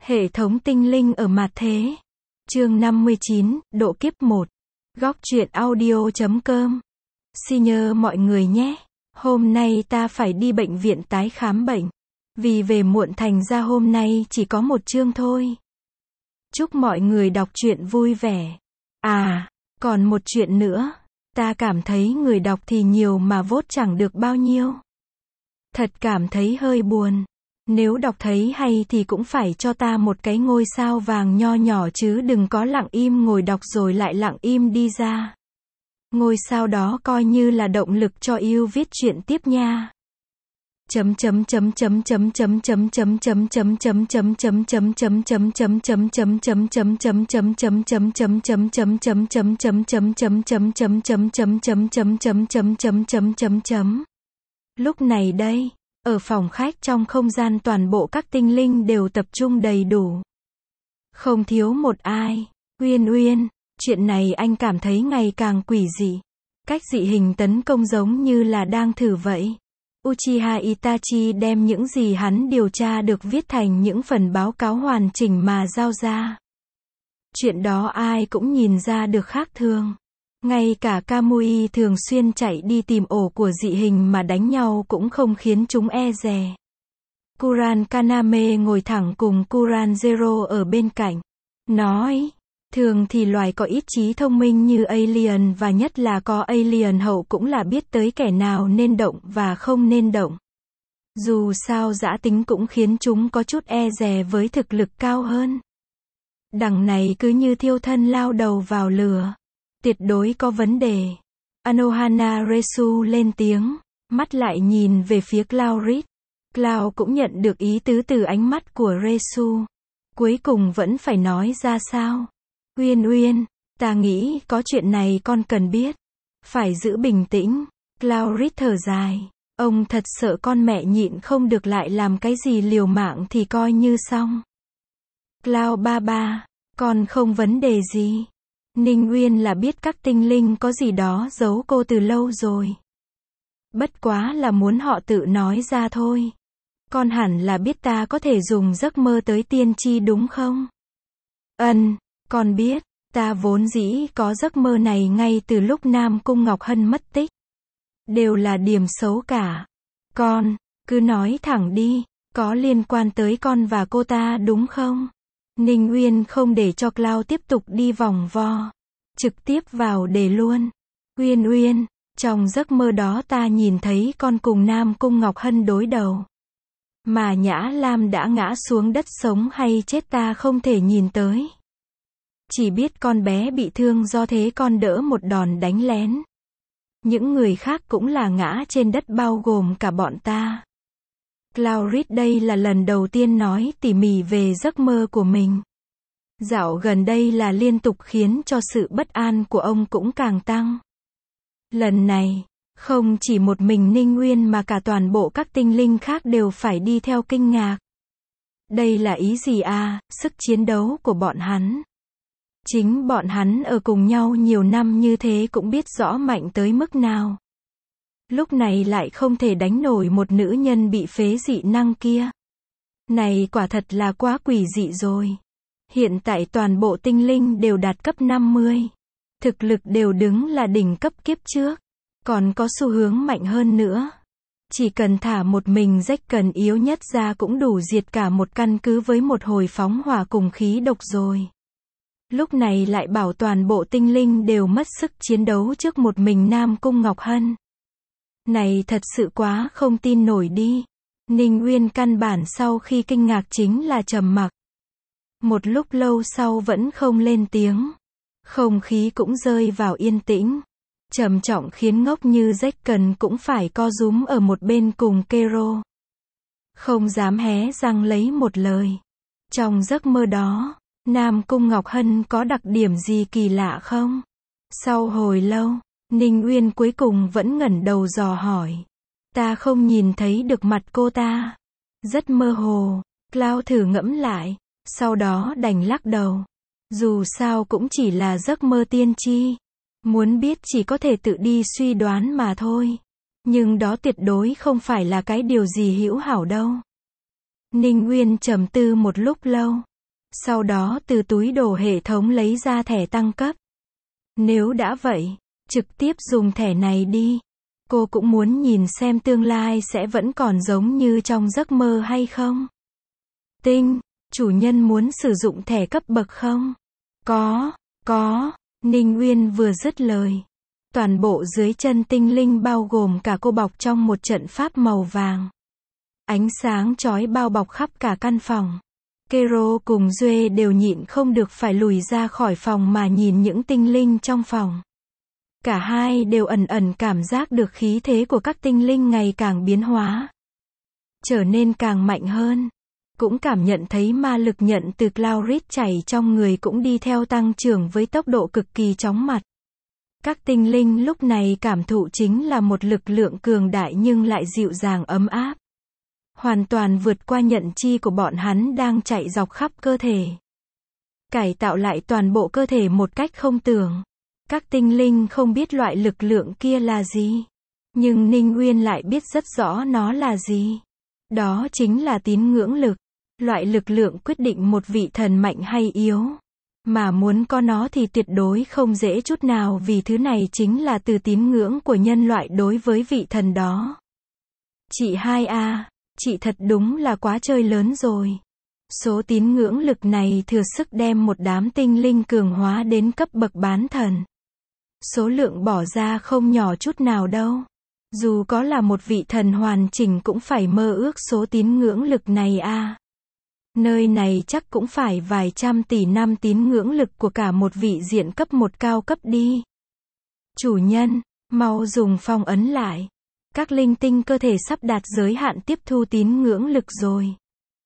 Hệ thống tinh linh ở mạt thế. Chương 59, độ kiếp 1. Góc truyện audio.com. Xin nhờ mọi người nhé. Hôm nay ta phải đi bệnh viện tái khám bệnh. Vì về muộn thành ra hôm nay chỉ có một chương thôi. Chúc mọi người đọc truyện vui vẻ. À, còn một chuyện nữa. Ta cảm thấy người đọc thì nhiều mà vote chẳng được bao nhiêu. Thật cảm thấy hơi buồn. Nếu đọc thấy hay thì cũng phải cho ta một cái ngôi sao vàng nho nhỏ chứ đừng có lặng im ngồi đọc rồi lại lặng im đi ra. Ngôi sao đó coi như là động lực cho yêu viết truyện tiếp nha. Lúc này đây, ở phòng khách trong không gian toàn bộ các tinh linh đều tập trung đầy đủ. Không thiếu một ai. Uyên, chuyện này anh cảm thấy ngày càng quỷ dị. Cách dị hình tấn công giống như là đang thử vậy. Uchiha Itachi đem những gì hắn điều tra được viết thành những phần báo cáo hoàn chỉnh mà giao ra. Chuyện đó ai cũng nhìn ra được khác thường. Ngay cả Kamui thường xuyên chạy đi tìm ổ của dị hình mà đánh nhau cũng không khiến chúng e dè. Kuran Kaname ngồi thẳng cùng Kuran Zero ở bên cạnh. Nói, thường thì loài có ý chí thông minh như alien và nhất là có alien hậu cũng là biết tới kẻ nào nên động và không nên động. Dù sao dã tính cũng khiến chúng có chút e dè với thực lực cao hơn. Đằng này cứ như thiêu thân lao đầu vào lửa. Tuyệt đối có vấn đề. Anohana Resu lên tiếng, mắt lại nhìn về phía Cloud. Cloud cũng nhận được ý tứ từ ánh mắt của Resu. Cuối cùng vẫn phải nói ra sao. Uyên, ta nghĩ có chuyện này con cần biết. Phải giữ bình tĩnh. Cloud thở dài. Ông thật sợ con mẹ nhịn không được lại làm cái gì liều mạng thì coi như xong. Cloud ba, con không vấn đề gì. Ninh Uyên là biết các tinh linh có gì đó giấu cô từ lâu rồi. Bất quá là muốn họ tự nói ra thôi. Con hẳn là biết ta có thể dùng giấc mơ tới tiên tri đúng không? Con biết, ta vốn dĩ có giấc mơ này ngay từ lúc Nam Cung Ngọc Hân mất tích. Đều là điểm xấu cả. Con, cứ nói thẳng đi, có liên quan tới con và cô ta đúng không? Ninh Uyên không để cho Cloud tiếp tục đi vòng vo. Trực tiếp vào đề luôn. Uyên, trong giấc mơ đó ta nhìn thấy con cùng Nam Cung Ngọc Hân đối đầu. Mà Nhã Lam đã ngã xuống đất sống hay chết ta không thể nhìn tới. Chỉ biết con bé bị thương do thế con đỡ một đòn đánh lén. Những người khác cũng là ngã trên đất bao gồm cả bọn ta. Cloud đây là lần đầu tiên nói tỉ mỉ về giấc mơ của mình. Dạo gần đây là liên tục khiến cho sự bất an của ông cũng càng tăng. Lần này, không chỉ một mình Ninh Uyên mà cả toàn bộ các tinh linh khác đều phải đi theo kinh ngạc. Đây là ý gì à, sức chiến đấu của bọn hắn. Chính bọn hắn ở cùng nhau nhiều năm như thế cũng biết rõ mạnh tới mức nào. Lúc này lại không thể đánh nổi một nữ nhân bị phế dị năng kia. Này quả thật là quá quỷ dị rồi. Hiện tại toàn bộ tinh linh đều đạt cấp 50. Thực lực đều đứng là đỉnh cấp kiếp trước. Còn có xu hướng mạnh hơn nữa. Chỉ cần thả một mình rách cần yếu nhất ra cũng đủ diệt cả một căn cứ với một hồi phóng hỏa cùng khí độc rồi. Lúc này lại bảo toàn bộ tinh linh đều mất sức chiến đấu trước một mình Nam Cung Ngọc Hân. Này thật sự quá không tin nổi đi. Ninh Uyên căn bản sau khi kinh ngạc chính là trầm mặc. Một lúc lâu sau vẫn không lên tiếng. Không khí cũng rơi vào yên tĩnh. Trầm trọng khiến ngốc như rách cần cũng phải co rúm ở một bên cùng Kero. Không dám hé răng lấy một lời. Trong giấc mơ đó, Nam Cung Ngọc Hân có đặc điểm gì kỳ lạ không? Sau hồi lâu, Ninh Uyên cuối cùng vẫn ngẩng đầu dò hỏi. Ta không nhìn thấy được mặt cô ta. Rất mơ hồ. Cloud thử ngẫm lại. Sau đó đành lắc đầu. Dù sao cũng chỉ là giấc mơ tiên tri. Muốn biết chỉ có thể tự đi suy đoán mà thôi. Nhưng đó tuyệt đối không phải là cái điều gì hữu hảo đâu. Ninh Uyên trầm tư một lúc lâu. Sau đó từ túi đồ hệ thống lấy ra thẻ tăng cấp. Nếu đã vậy, trực tiếp dùng thẻ này đi. Cô cũng muốn nhìn xem tương lai sẽ vẫn còn giống như trong giấc mơ hay không. Tinh, chủ nhân muốn sử dụng thẻ cấp bậc không? Có. Ninh Uyên vừa dứt lời. Toàn bộ dưới chân tinh linh bao gồm cả cô bọc trong một trận pháp màu vàng. Ánh sáng chói bao bọc khắp cả căn phòng. Kero cùng Duê đều nhịn không được phải lùi ra khỏi phòng mà nhìn những tinh linh trong phòng. Cả hai đều ẩn ẩn cảm giác được khí thế của các tinh linh ngày càng biến hóa. Trở nên càng mạnh hơn. Cũng cảm nhận thấy ma lực nhận từ Claurit chảy trong người cũng đi theo tăng trưởng với tốc độ cực kỳ chóng mặt. Các tinh linh lúc này cảm thụ chính là một lực lượng cường đại nhưng lại dịu dàng ấm áp. Hoàn toàn vượt qua nhận chi của bọn hắn đang chạy dọc khắp cơ thể. Cải tạo lại toàn bộ cơ thể một cách không tưởng. Các tinh linh không biết loại lực lượng kia là gì. Nhưng Ninh Uyên lại biết rất rõ nó là gì. Đó chính là tín ngưỡng lực. Loại lực lượng quyết định một vị thần mạnh hay yếu. Mà muốn có nó thì tuyệt đối không dễ chút nào vì thứ này chính là từ tín ngưỡng của nhân loại đối với vị thần đó. Chị hai a, chị thật đúng là quá chơi lớn rồi. Số tín ngưỡng lực này thừa sức đem một đám tinh linh cường hóa đến cấp bậc bán thần. Số lượng bỏ ra không nhỏ chút nào đâu. Dù có là một vị thần hoàn chỉnh cũng phải mơ ước số tín ngưỡng lực này a. Nơi này chắc cũng phải vài trăm tỷ năm tín ngưỡng lực của cả một vị diện cấp 1 cao cấp đi. Chủ nhân, mau dùng phong ấn lại. Các linh tinh cơ thể sắp đạt giới hạn tiếp thu tín ngưỡng lực rồi.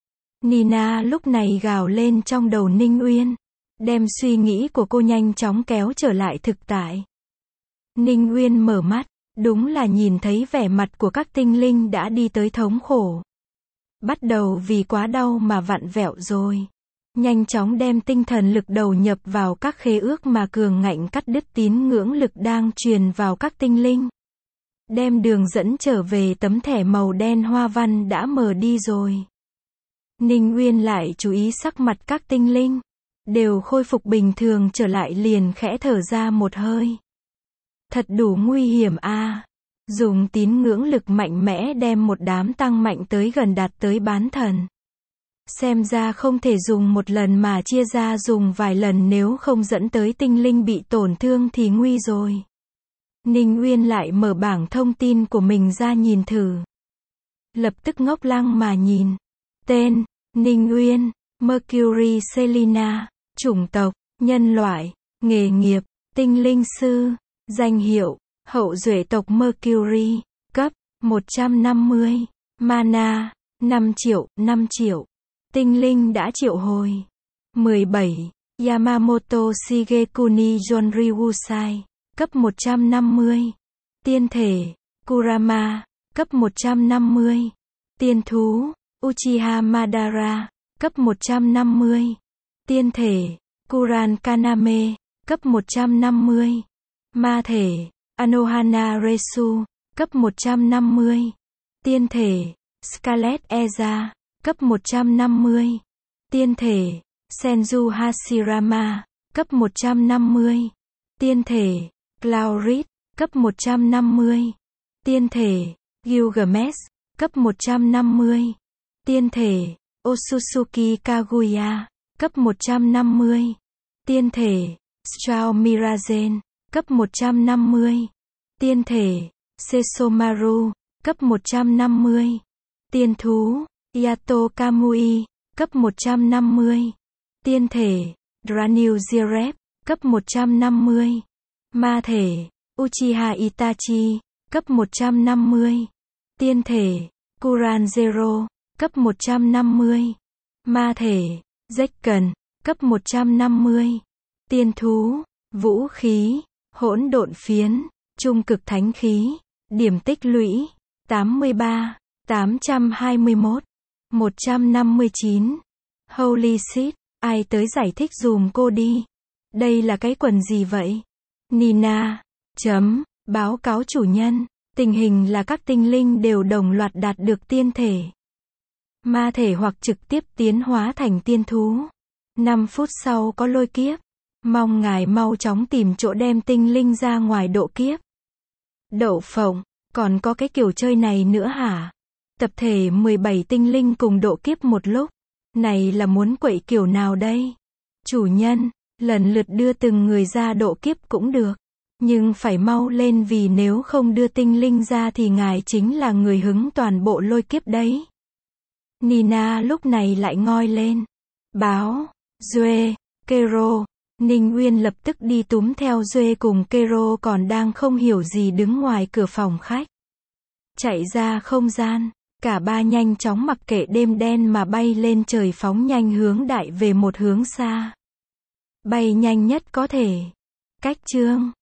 Nina lúc này gào lên trong đầu Ninh Uyên. Đem suy nghĩ của cô nhanh chóng kéo trở lại thực tại. Ninh Uyên mở mắt, đúng là nhìn thấy vẻ mặt của các tinh linh đã đi tới thống khổ. Bắt đầu vì quá đau mà vặn vẹo rồi. Nhanh chóng đem tinh thần lực đầu nhập vào các khế ước mà cường ngạnh cắt đứt tín ngưỡng lực đang truyền vào các tinh linh. Đem đường dẫn trở về tấm thẻ màu đen hoa văn đã mờ đi rồi. Ninh Uyên lại chú ý sắc mặt các tinh linh. Đều khôi phục bình thường trở lại liền khẽ thở ra một hơi. Thật đủ nguy hiểm a. Dùng tín ngưỡng lực mạnh mẽ đem một đám tăng mạnh tới gần đạt tới bán thần. Xem ra không thể dùng một lần mà chia ra dùng vài lần nếu không dẫn tới tinh linh bị tổn thương thì nguy rồi. Ninh Uyên lại mở bảng thông tin của mình ra nhìn thử. Lập tức ngốc lăng mà nhìn. Tên, Ninh Uyên, Mercury Selina, chủng tộc, nhân loại, nghề nghiệp, tinh linh sư, danh hiệu, hậu duệ tộc Mercury, cấp, 150, mana, 5 triệu, tinh linh đã triệu hồi. 17, Yamamoto Shigekuni Jonryusai, cấp 150, tiên thể, Kurama, cấp 150, tiên thú, Uchiha Madara, cấp 150, tiên thể, Kuran Kaname, cấp 150, ma thể, Anohana Resu, cấp 150, tiên thể, Scarlet Eza, cấp 150, tiên thể, Senju Hashirama, cấp 150, tiên thể, Claurit, cấp 150, tiên thể, Gilgamesh, cấp 150, tiên thể, Otsutsuki Kaguya, cấp 150, tiên thể, Strauss Mirazen, cấp 150, tiên thể, Sesomaru, cấp 150, tiên thú, Yato Kamui, cấp 150, tiên thể, Dranil Zirep, cấp 150, ma thể, Uchiha Itachi, cấp 150, tiên thể, Kuran Zero, cấp 150, ma thể, Zekken, cấp 150, tiên thú, vũ khí, hỗn độn phiến, trung cực thánh khí, điểm tích lũy, 83, 821, 159. Holy shit, ai tới giải thích dùm cô đi. Đây là cái quần gì vậy? Nina, báo cáo chủ nhân, tình hình là các tinh linh đều đồng loạt đạt được tiên thể, ma thể hoặc trực tiếp tiến hóa thành tiên thú. 5 phút sau có lôi kiếp. Mong ngài mau chóng tìm chỗ đem tinh linh ra ngoài độ kiếp. Đậu phộng, còn có cái kiểu chơi này nữa hả? Tập thể 17 tinh linh cùng độ kiếp một lúc. Này là muốn quậy kiểu nào đây? Chủ nhân, lần lượt đưa từng người ra độ kiếp cũng được. Nhưng phải mau lên vì nếu không đưa tinh linh ra thì ngài chính là người hứng toàn bộ lôi kiếp đấy. Nina lúc này lại ngoi lên. Báo, Duê, Kero. Ninh Uyên lập tức đi túm theo Duê cùng Kero còn đang không hiểu gì đứng ngoài cửa phòng khách. Chạy ra không gian, cả ba nhanh chóng mặc kệ đêm đen mà bay lên trời phóng nhanh hướng đại về một hướng xa. Bay nhanh nhất có thể. Cách chương